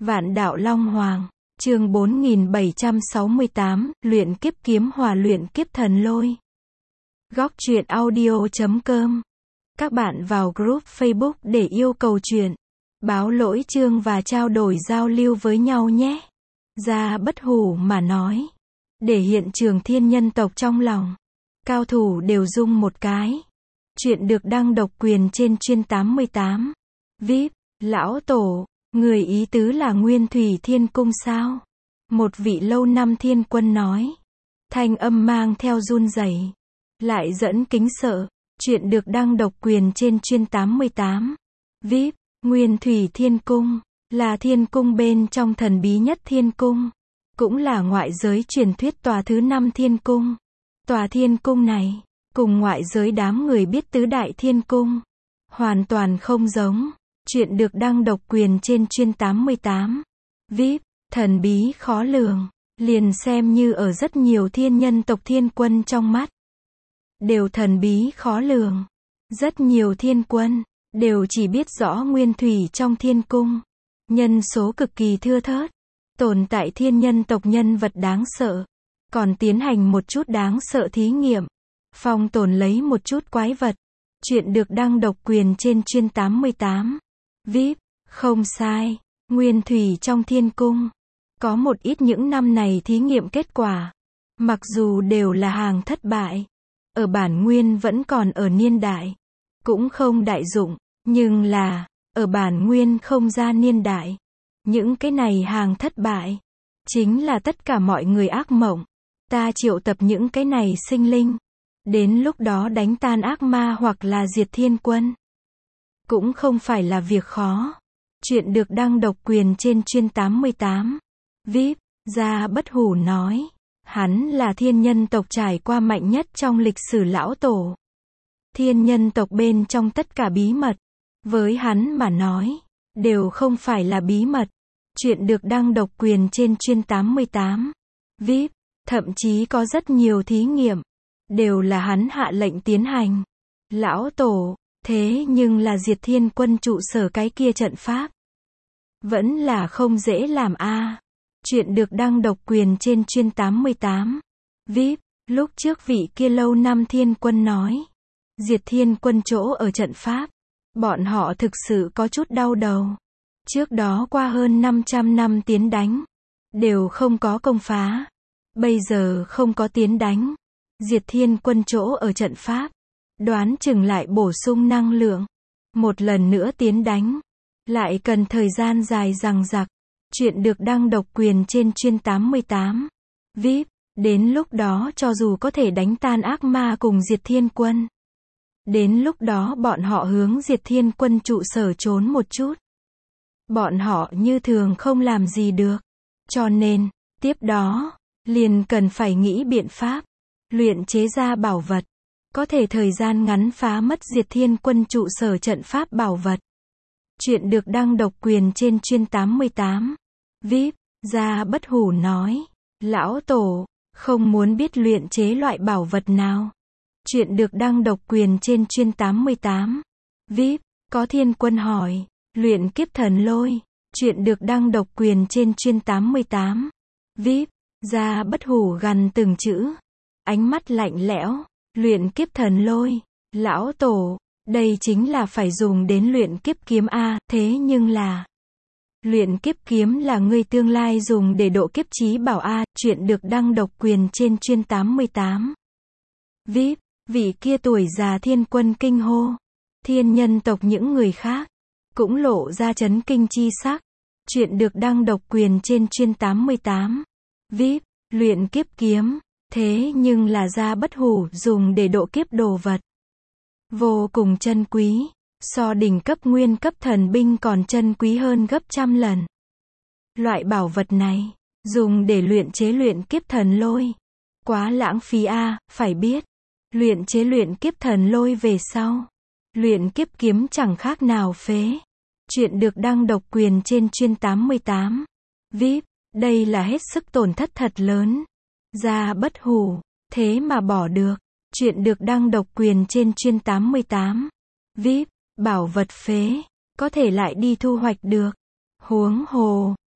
Vạn đạo Long Hoàng, chương 4768, luyện kiếp kiếm hòa luyện kiếp thần lôi. Góc truyện audio.com. Các bạn vào group Facebook để yêu cầu truyện, báo lỗi chương và trao đổi giao lưu với nhau nhé. Gia Bất Hủ mà nói, để hiện trường thiên nhân tộc trong lòng, cao thủ đều rung một cái. Chuyện được đăng độc quyền trên chuyên 88. VIP, lão tổ, người ý tứ là Nguyên Thủy Thiên Cung sao? Một vị lâu năm thiên quân nói. Thanh âm mang theo run rẩy, lại dẫn kính sợ. Chuyện được đăng độc quyền trên chuyên 88. VIP, Nguyên Thủy Thiên Cung, là thiên cung bên trong thần bí nhất thiên cung. Cũng là ngoại giới truyền thuyết tòa thứ 5 thiên cung. Tòa thiên cung này, cùng ngoại giới đám người biết tứ đại thiên cung, hoàn toàn không giống. Chuyện được đăng độc quyền trên chuyên 88. VIP, thần bí khó lường, liền xem như ở rất nhiều thiên nhân tộc thiên quân trong mắt, đều thần bí khó lường. Rất nhiều thiên quân, đều chỉ biết rõ nguyên thủy trong thiên cung. Nhân số cực kỳ thưa thớt, tồn tại thiên nhân tộc nhân vật đáng sợ, còn tiến hành một chút đáng sợ thí nghiệm, phong tồn lấy một chút quái vật. Chuyện được đăng độc quyền trên chuyên 88. VIP, không sai, nguyên thủy trong thiên cung, có một ít những năm này thí nghiệm kết quả, mặc dù đều là hàng thất bại, ở bản nguyên vẫn còn ở niên đại, cũng không đại dụng, nhưng là, ở bản nguyên không ra niên đại, những cái này hàng thất bại, chính là tất cả mọi người ác mộng. Ta triệu tập những cái này sinh linh, đến lúc đó đánh tan ác ma hoặc là diệt thiên quân, cũng không phải là việc khó. Chuyện được đăng độc quyền trên chuyên 88. VIP, Gia Bất Hủ nói, hắn là thiên nhân tộc trải qua mạnh nhất trong lịch sử lão tổ. Thiên nhân tộc bên trong tất cả bí mật, với hắn mà nói, đều không phải là bí mật. Chuyện được đăng độc quyền trên chuyên 88. VIP, thậm chí có rất nhiều thí nghiệm, đều là hắn hạ lệnh tiến hành. Lão tổ, thế nhưng là diệt thiên quân trụ sở cái kia trận pháp, vẫn là không dễ làm a. Chuyện được đăng độc quyền trên chuyên 88. VIP, lúc trước vị kia lâu năm thiên quân nói, diệt thiên quân chỗ ở trận pháp, bọn họ thực sự có chút đau đầu. Trước đó qua hơn 500 năm tiến đánh, đều không có công phá. Bây giờ không có tiến đánh, diệt thiên quân chỗ ở trận pháp, đoán chừng lại bổ sung năng lượng, một lần nữa tiến đánh, lại cần thời gian dài dằng dặc. Chuyện được đăng độc quyền trên chuyên 88. VIP, đến lúc đó cho dù có thể đánh tan ác ma cùng diệt thiên quân, đến lúc đó bọn họ hướng diệt thiên quân trụ sở trốn một chút, bọn họ như thường không làm gì được. Cho nên, tiếp đó, liền cần phải nghĩ biện pháp, luyện chế ra bảo vật, có thể thời gian ngắn phá mất diệt thiên quân trụ sở trận pháp bảo vật. Chuyện được đăng độc quyền trên chuyên 88. VIP, Gia Bất Hủ nói, lão tổ, không muốn biết luyện chế loại bảo vật nào. Chuyện được đăng độc quyền trên chuyên 88. VIP, có thiên quân hỏi, luyện kiếp thần lôi. Chuyện được đăng độc quyền trên chuyên 88. VIP, Gia Bất Hủ gằn từng chữ, ánh mắt lạnh lẽo, luyện kiếp thần lôi, lão tổ, đây chính là phải dùng đến luyện kiếp kiếm a, thế nhưng là luyện kiếp kiếm là ngươi tương lai dùng để độ kiếp chí bảo a. Chuyện được đăng độc quyền trên chuyên 88. VIP, vị kia tuổi già thiên quân kinh hô, thiên nhân tộc những người khác cũng lộ ra chấn kinh chi sắc. Chuyện được đăng độc quyền trên chuyên 88. VIP, luyện kiếp kiếm, thế nhưng là Gia Bất Hủ dùng để độ kiếp đồ vật, vô cùng chân quý, so đỉnh cấp nguyên cấp thần binh còn chân quý hơn gấp trăm lần. Loại bảo vật này, dùng để luyện chế luyện kiếp thần lôi, quá lãng phí a. Phải biết, luyện chế luyện kiếp thần lôi về sau, luyện kiếp kiếm chẳng khác nào phế. Chuyện được đăng độc quyền trên chuyên 88. VIP, đây là hết sức tổn thất thật lớn. Gia Bất Hủ, thế mà bỏ được. Chuyện được đăng độc quyền trên chuyên 88. VIP, bảo vật phế, có thể lại đi thu hoạch được. Huống hồ,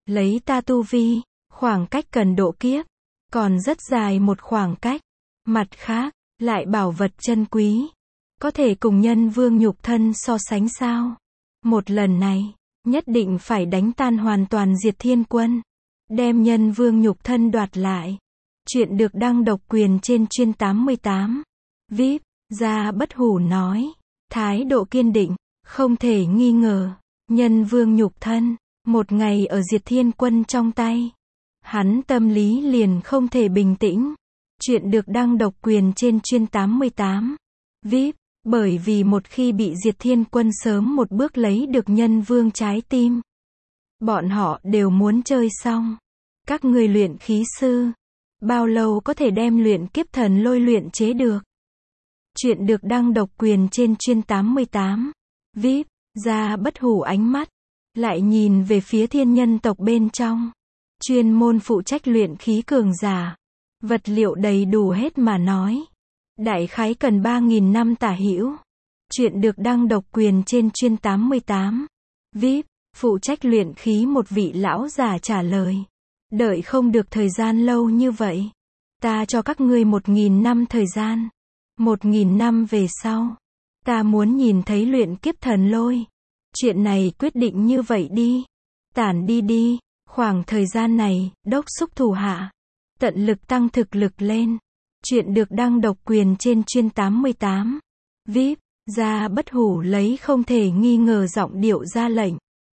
Lấy ta tu vi, khoảng cách cần độ kiếp, còn rất dài một khoảng cách. Mặt khác, lại bảo vật chân quý, có thể cùng nhân vương nhục thân so sánh sao? Một lần này, nhất định phải đánh tan hoàn toàn Diệt Thiên Quân, đem nhân vương nhục thân đoạt lại. Chuyện được đăng độc quyền trên chuyên 88. VIP, Gia Bất Hủ nói, thái độ kiên định, không thể nghi ngờ, nhân vương nhục thân, một ngày ở Diệt Thiên Quân trong tay, hắn tâm lý liền không thể bình tĩnh. Chuyện được đăng độc quyền trên chuyên 88. VIP, bởi vì một khi bị Diệt Thiên Quân sớm một bước lấy được nhân vương trái tim, bọn họ đều muốn chơi xong. Các người luyện khí sư, bao lâu có thể đem luyện kiếp thần lôi luyện chế được? Chuyện được đăng độc quyền trên chuyên 88. VIP, Gia Bất Hủ ánh mắt lại nhìn về phía thiên nhân tộc bên trong, chuyên môn phụ trách luyện khí cường giả, vật liệu đầy đủ hết mà nói, đại khái cần 3.000 năm tả hữu. Chuyện được đăng độc quyền trên chuyên 88. VIP, phụ trách luyện khí một vị lão già trả lời, đợi không được thời gian lâu như vậy, ta cho các ngươi 1.000 năm thời gian. 1.000 năm về sau, ta muốn nhìn thấy luyện kiếp thần lôi. Chuyện này quyết định như vậy đi. Tản đi đi, khoảng thời gian này, đốc xúc thủ hạ, tận lực tăng thực lực lên. Chuyện được đăng độc quyền trên chuyên 88. VIP, Gia Bất Hủ lấy không thể nghi ngờ giọng điệu ra lệnh.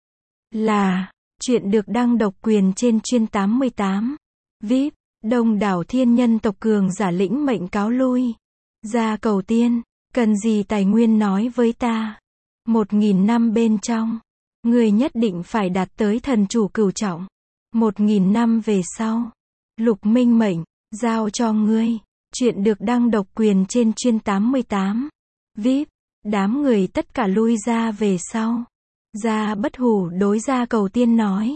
Là, chuyện được đăng độc quyền trên chuyên 88. VIP, đông đảo thiên nhân tộc cường giả lĩnh mệnh cáo lui. Gia Cầu Tiên, cần gì tài nguyên nói với ta. 1.000 năm bên trong, người nhất định phải đạt tới thần chủ cửu trọng. 1.000 năm về sau, Lục Minh mệnh, giao cho ngươi. Chuyện được đăng độc quyền trên chuyên 88. VIP, đám người tất cả lui ra về sau. Gia Bất Hủ đối Gia Cầu Tiên nói,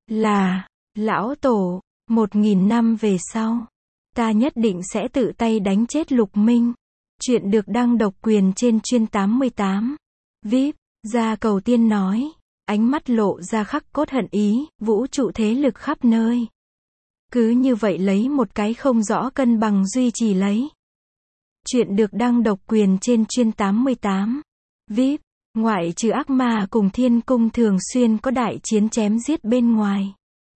là, lão tổ, 1.000 năm về sau, ta nhất định sẽ tự tay đánh chết Lục Minh. Chuyện được đăng độc quyền trên chuyên 88. VIP, Gia Cầu Tiên nói, ánh mắt lộ ra khắc cốt hận ý, vũ trụ thế lực khắp nơi. Cứ như vậy lấy một cái không rõ cân bằng duy trì lấy. Chuyện được đăng độc quyền trên chuyên 88. VIP, ngoại trừ ác ma cùng thiên cung thường xuyên có đại chiến chém giết bên ngoài,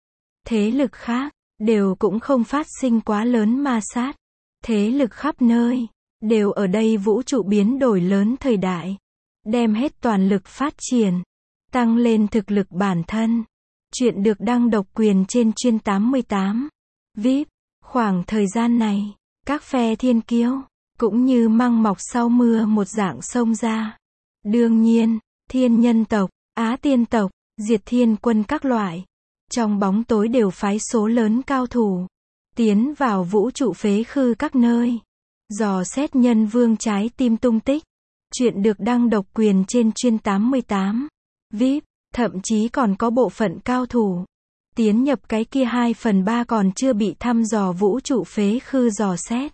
thế lực khác, đều cũng không phát sinh quá lớn ma sát. Thế lực khắp nơi, đều ở đây vũ trụ biến đổi lớn thời đại, đem hết toàn lực phát triển, tăng lên thực lực bản thân. Chuyện được đăng độc quyền trên chuyên 88. VIP, khoảng thời gian này, các phe thiên kiêu, cũng như măng mọc sau mưa một dạng xông ra. Đương nhiên, thiên nhân tộc, Á Tiên tộc, Diệt Thiên Quân các loại, trong bóng tối đều phái số lớn cao thủ, tiến vào vũ trụ phế khư các nơi, dò xét nhân vương trái tim tung tích. Chuyện được đăng độc quyền trên chuyên 88. VIP, thậm chí còn có bộ phận cao thủ, tiến nhập cái kia 2/3 còn chưa bị thăm dò vũ trụ phế khư dò xét,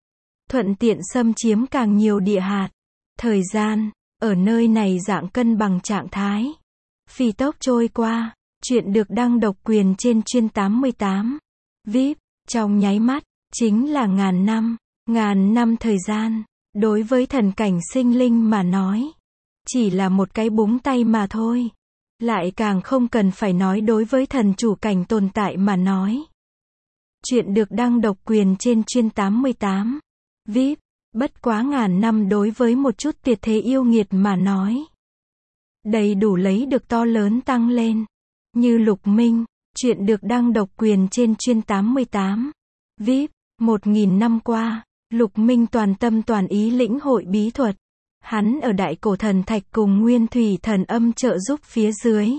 thuận tiện xâm chiếm càng nhiều địa hạt. Thời gian, ở nơi này dạng cân bằng trạng thái, phi tốc trôi qua. Chuyện được đăng độc quyền trên chuyên 88. VIP, trong nháy mắt, chính là ngàn năm thời gian, đối với thần cảnh sinh linh mà nói, chỉ là một cái búng tay mà thôi. Lại càng không cần phải nói đối với thần chủ cảnh tồn tại mà nói. Chuyện được đăng độc quyền trên chuyên 88. VIP, bất quá ngàn năm đối với một chút tuyệt thế yêu nghiệt mà nói, đầy đủ lấy được to lớn tăng lên. Như Lục Minh, chuyện được đăng độc quyền trên chuyên 88. VIP, 1.000 năm qua, Lục Minh toàn tâm toàn ý lĩnh hội bí thuật. Hắn ở Đại Cổ Thần Thạch cùng Nguyên Thủy Thần Âm trợ giúp phía dưới,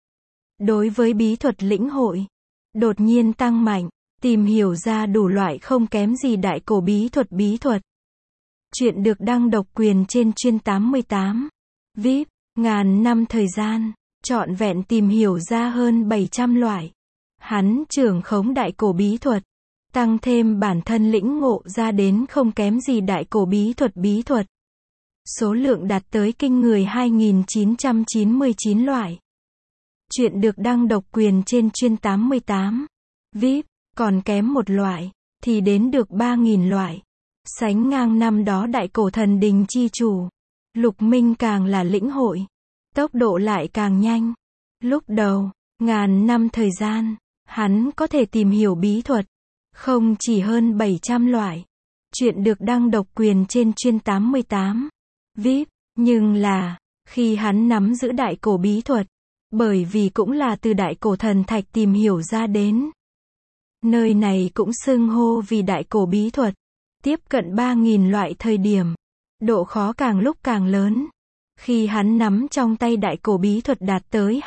đối với bí thuật lĩnh hội, đột nhiên tăng mạnh, tìm hiểu ra đủ loại không kém gì đại cổ bí thuật. Chuyện được đăng độc quyền trên chuyên 88. VIP, ngàn năm thời gian, trọn vẹn tìm hiểu ra hơn 700 loại. Hắn trưởng khống đại cổ bí thuật, tăng thêm bản thân lĩnh ngộ ra đến không kém gì đại cổ bí thuật. Số lượng đạt tới kinh người 2.999 loại. Chuyện được đăng độc quyền trên chuyên 88. VIP, còn kém một loại, thì đến được 3.000 loại. Sánh ngang năm đó đại cổ thần đình chi chủ. Lục Minh càng là lĩnh hội. Tốc độ lại càng nhanh. Lúc đầu, ngàn năm thời gian, hắn có thể tìm hiểu bí thuật. Không chỉ hơn 700 loại. Chuyện được đăng độc quyền trên chuyên 88. VIP, nhưng là, khi hắn nắm giữ đại cổ bí thuật, bởi vì cũng là từ đại cổ thần thạch tìm hiểu ra đến. Nơi này cũng xưng hô vì đại cổ bí thuật. Tiếp cận 3.000 loại thời điểm. Độ khó càng lúc càng lớn. Khi hắn nắm trong tay đại cổ bí thuật đạt tới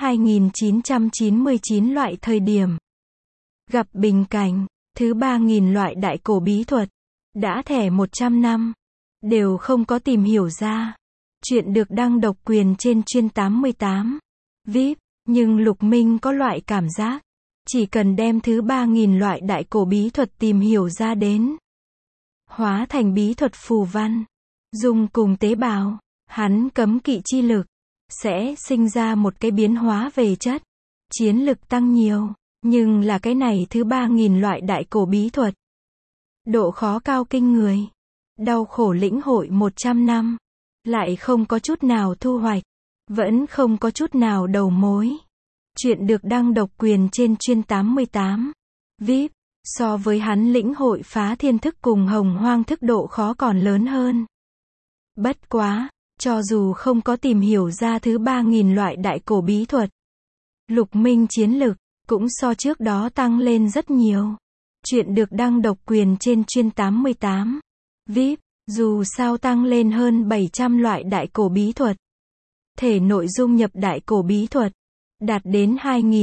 2.999 loại thời điểm. Gặp bình cảnh, thứ 3.000 loại đại cổ bí thuật. Đã thẻ 100 năm. Đều không có tìm hiểu ra. Chuyện được đăng độc quyền trên chuyên 88. VIP, nhưng Lục Minh có loại cảm giác. Chỉ cần đem thứ 3.000 loại đại cổ bí thuật tìm hiểu ra đến. Hóa thành bí thuật phù văn. Dùng cùng tế bào. Hắn cấm kỵ chi lực. Sẽ sinh ra một cái biến hóa về chất. Chiến lực tăng nhiều. Nhưng là cái này thứ 3.000 loại đại cổ bí thuật. Độ khó cao kinh người. Đau khổ lĩnh hội 100 năm. Lại không có chút nào thu hoạch. Vẫn không có chút nào đầu mối. Chuyện được đăng độc quyền trên chuyên 88. VIP, so với hắn lĩnh hội phá thiên thức cùng hồng hoang thức độ khó còn lớn hơn. Bất quá, cho dù không có tìm hiểu ra thứ 3.000 loại đại cổ bí thuật. Lục Minh chiến lực, cũng so trước đó tăng lên rất nhiều. Chuyện được đăng độc quyền trên chuyên 88. VIP, dù sao tăng lên hơn 700 loại đại cổ bí thuật. Thể nội dung nhập đại cổ bí thuật. Đạt đến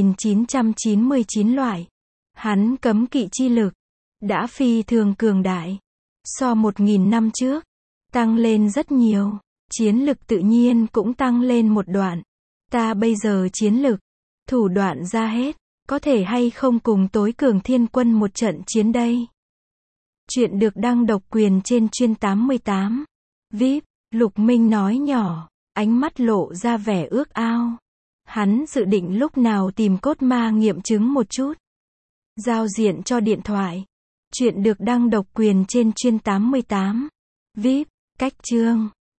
2.999 loại. Hắn cấm kỵ chi lực. Đã phi thường cường đại. So 1.000 năm trước. Tăng lên rất nhiều. Chiến lực tự nhiên cũng tăng lên một đoạn. Ta bây giờ chiến lực. Thủ đoạn ra hết. Có thể hay không cùng tối cường thiên quân một trận chiến đây. Chuyện được đăng độc quyền trên chuyên 88. VIP, Lục Minh nói nhỏ. Ánh mắt lộ ra vẻ ước ao. Hắn dự định lúc nào tìm cốt ma nghiệm chứng một chút. Giao diện cho điện thoại. Chuyện được đăng độc quyền trên chuyên 88. VIP, cách chương.